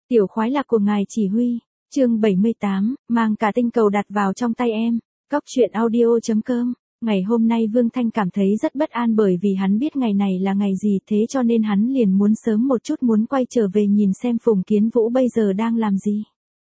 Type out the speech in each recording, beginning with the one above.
Tiểu khoái lạc của ngài chỉ huy, chương 78, mang cả tinh cầu đặt vào trong tay em. Cóc truyện audio.com. Ngày hôm nay Vương Thanh cảm thấy rất bất an bởi vì hắn biết ngày này là ngày gì, thế cho nên hắn liền muốn sớm một chút muốn quay trở về nhìn xem Phùng Kiến Vũ bây giờ đang làm gì.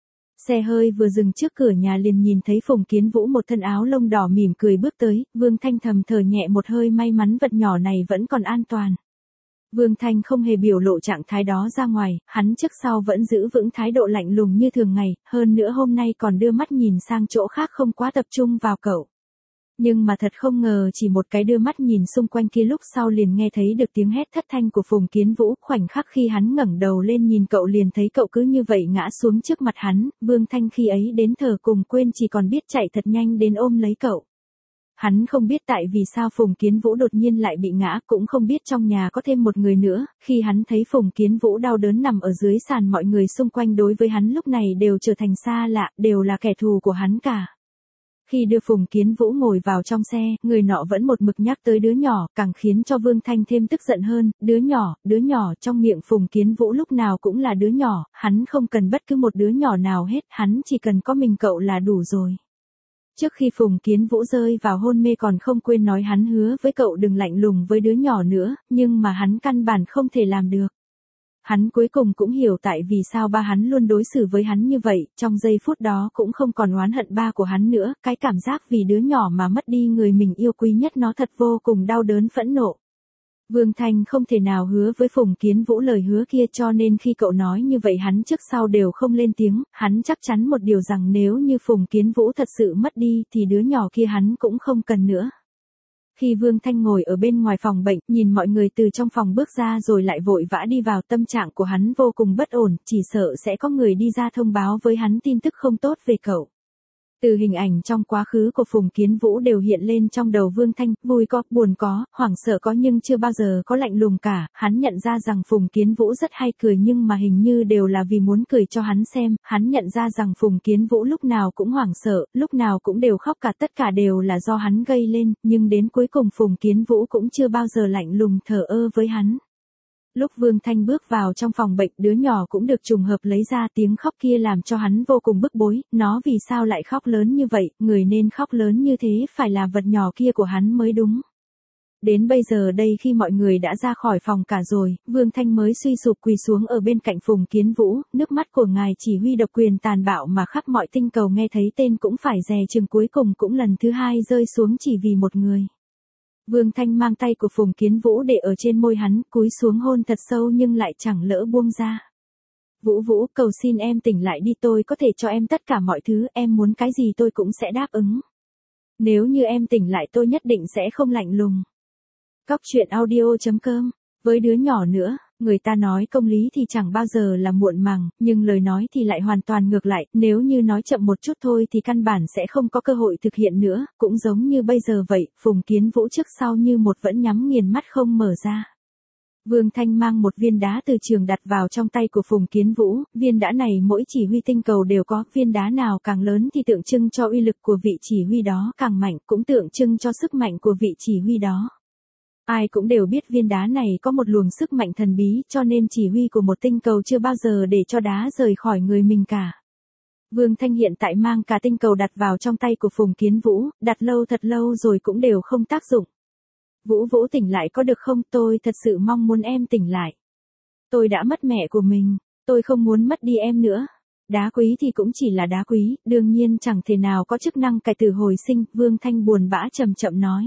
Xe hơi vừa dừng trước cửa nhà liền nhìn thấy Phùng Kiến Vũ một thân áo lông đỏ mỉm cười bước tới, Vương Thanh thầm thở nhẹ một hơi, may mắn vật nhỏ này vẫn còn an toàn. Vương Thanh không hề biểu lộ trạng thái đó ra ngoài, hắn trước sau vẫn giữ vững thái độ lạnh lùng như thường ngày, hơn nữa hôm nay còn đưa mắt nhìn sang chỗ khác không quá tập trung vào cậu. Nhưng mà thật không ngờ chỉ một cái đưa mắt nhìn xung quanh kia lúc sau liền nghe thấy được tiếng hét thất thanh của Phùng Kiến Vũ, khoảnh khắc khi hắn ngẩng đầu lên nhìn cậu liền thấy cậu cứ như vậy ngã xuống trước mặt hắn, Vương Thanh khi ấy đến thở cùng quên, chỉ còn biết chạy thật nhanh đến ôm lấy cậu. Hắn không biết tại vì sao Phùng Kiến Vũ đột nhiên lại bị ngã, cũng không biết trong nhà có thêm một người nữa, khi hắn thấy Phùng Kiến Vũ đau đớn nằm ở dưới sàn, mọi người xung quanh đối với hắn lúc này đều trở thành xa lạ, đều là kẻ thù của hắn cả. Khi đưa Phùng Kiến Vũ ngồi vào trong xe, người nọ vẫn một mực nhắc tới đứa nhỏ, càng khiến cho Vương Thanh thêm tức giận hơn, đứa nhỏ, trong miệng Phùng Kiến Vũ lúc nào cũng là đứa nhỏ, hắn không cần bất cứ một đứa nhỏ nào hết, hắn chỉ cần có mình cậu là đủ rồi. Trước khi Phùng Kiến Vũ rơi vào hôn mê còn không quên nói hắn hứa với cậu đừng lạnh lùng với đứa nhỏ nữa, nhưng mà hắn căn bản không thể làm được. Hắn cuối cùng cũng hiểu tại vì sao ba hắn luôn đối xử với hắn như vậy, trong giây phút đó cũng không còn oán hận ba của hắn nữa, cái cảm giác vì đứa nhỏ mà mất đi người mình yêu quý nhất nó thật vô cùng đau đớn phẫn nộ. Vương Thanh không thể nào hứa với Phùng Kiến Vũ lời hứa kia, cho nên khi cậu nói như vậy hắn trước sau đều không lên tiếng, hắn chắc chắn một điều rằng nếu như Phùng Kiến Vũ thật sự mất đi thì đứa nhỏ kia hắn cũng không cần nữa. Khi Vương Thanh ngồi ở bên ngoài phòng bệnh, nhìn mọi người từ trong phòng bước ra rồi lại vội vã đi vào, tâm trạng của hắn vô cùng bất ổn, chỉ sợ sẽ có người đi ra thông báo với hắn tin tức không tốt về cậu. Từ hình ảnh trong quá khứ của Phùng Kiến Vũ đều hiện lên trong đầu Vương Thanh, vui có, buồn có, hoảng sợ có, nhưng chưa bao giờ có lạnh lùng cả. Hắn nhận ra rằng Phùng Kiến Vũ rất hay cười nhưng mà hình như đều là vì muốn cười cho hắn xem. Hắn nhận ra rằng Phùng Kiến Vũ lúc nào cũng hoảng sợ, lúc nào cũng đều khóc cả, tất cả đều là do hắn gây lên, nhưng đến cuối cùng Phùng Kiến Vũ cũng chưa bao giờ lạnh lùng thờ ơ với hắn. Lúc Vương Thanh bước vào trong phòng bệnh, đứa nhỏ cũng được trùng hợp lấy ra, tiếng khóc kia làm cho hắn vô cùng bức bối, nó vì sao lại khóc lớn như vậy, người nên khóc lớn như thế phải là vật nhỏ kia của hắn mới đúng. Đến bây giờ đây khi mọi người đã ra khỏi phòng cả rồi, Vương Thanh mới suy sụp quỳ xuống ở bên cạnh Phùng Kiến Vũ, nước mắt của ngài chỉ huy độc quyền tàn bạo mà khắp mọi tinh cầu nghe thấy tên cũng phải dè chừng, cuối cùng cũng lần thứ hai rơi xuống chỉ vì một người. Vương Thanh mang tay của Phùng Kiến Vũ để ở trên môi hắn, cúi xuống hôn thật sâu nhưng lại chẳng lỡ buông ra. Vũ Vũ, cầu xin em tỉnh lại đi, tôi có thể cho em tất cả mọi thứ, em muốn cái gì tôi cũng sẽ đáp ứng. Nếu như em tỉnh lại tôi nhất định sẽ không lạnh lùng. Cóc truyện audio.com. Với đứa nhỏ nữa, người ta nói công lý thì chẳng bao giờ là muộn màng, nhưng lời nói thì lại hoàn toàn ngược lại, nếu như nói chậm một chút thôi thì căn bản sẽ không có cơ hội thực hiện nữa, cũng giống như bây giờ vậy, Phùng Kiến Vũ trước sau như một vẫn nhắm nghiền mắt không mở ra. Vương Thanh mang một viên đá từ trường đặt vào trong tay của Phùng Kiến Vũ, viên đá này mỗi chỉ huy tinh cầu đều có, viên đá nào càng lớn thì tượng trưng cho uy lực của vị chỉ huy đó càng mạnh, cũng tượng trưng cho sức mạnh của vị chỉ huy đó. Ai cũng đều biết viên đá này có một luồng sức mạnh thần bí, cho nên chỉ huy của một tinh cầu chưa bao giờ để cho đá rời khỏi người mình cả. Vương Thanh hiện tại mang cả tinh cầu đặt vào trong tay của Phùng Kiến Vũ, đặt lâu thật lâu rồi cũng đều không tác dụng. Vũ Vũ tỉnh lại có được không, tôi thật sự mong muốn em tỉnh lại. Tôi đã mất mẹ của mình, tôi không muốn mất đi em nữa. Đá quý thì cũng chỉ là đá quý, đương nhiên chẳng thể nào có chức năng cải tử hồi sinh, Vương Thanh buồn bã chậm chậm nói.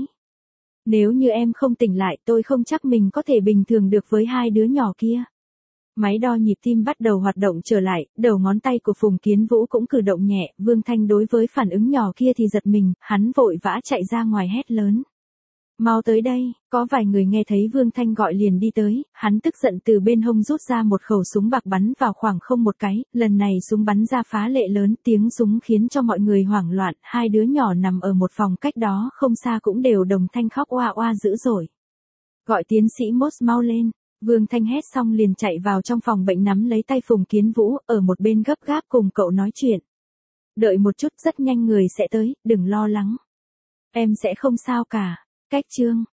Nếu như em không tỉnh lại tôi không chắc mình có thể bình thường được với hai đứa nhỏ kia. Máy đo nhịp tim bắt đầu hoạt động trở lại, đầu ngón tay của Phùng Kiến Vũ cũng cử động nhẹ, Vương Thanh đối với phản ứng nhỏ kia thì giật mình, hắn vội vã chạy ra ngoài hét lớn. Mau tới đây, có vài người nghe thấy Vương Thanh gọi liền đi tới, hắn tức giận từ bên hông rút ra một khẩu súng bạc bắn vào khoảng không một cái, lần này súng bắn ra phá lệ lớn, tiếng súng khiến cho mọi người hoảng loạn, hai đứa nhỏ nằm ở một phòng cách đó không xa cũng đều đồng thanh khóc oa oa dữ dội. Gọi tiến sĩ Moss mau lên, Vương Thanh hét xong liền chạy vào trong phòng bệnh nắm lấy tay Phùng Kiến Vũ, ở một bên gấp gáp cùng cậu nói chuyện. Đợi một chút, rất nhanh người sẽ tới, đừng lo lắng. Em sẽ không sao cả. Cách chương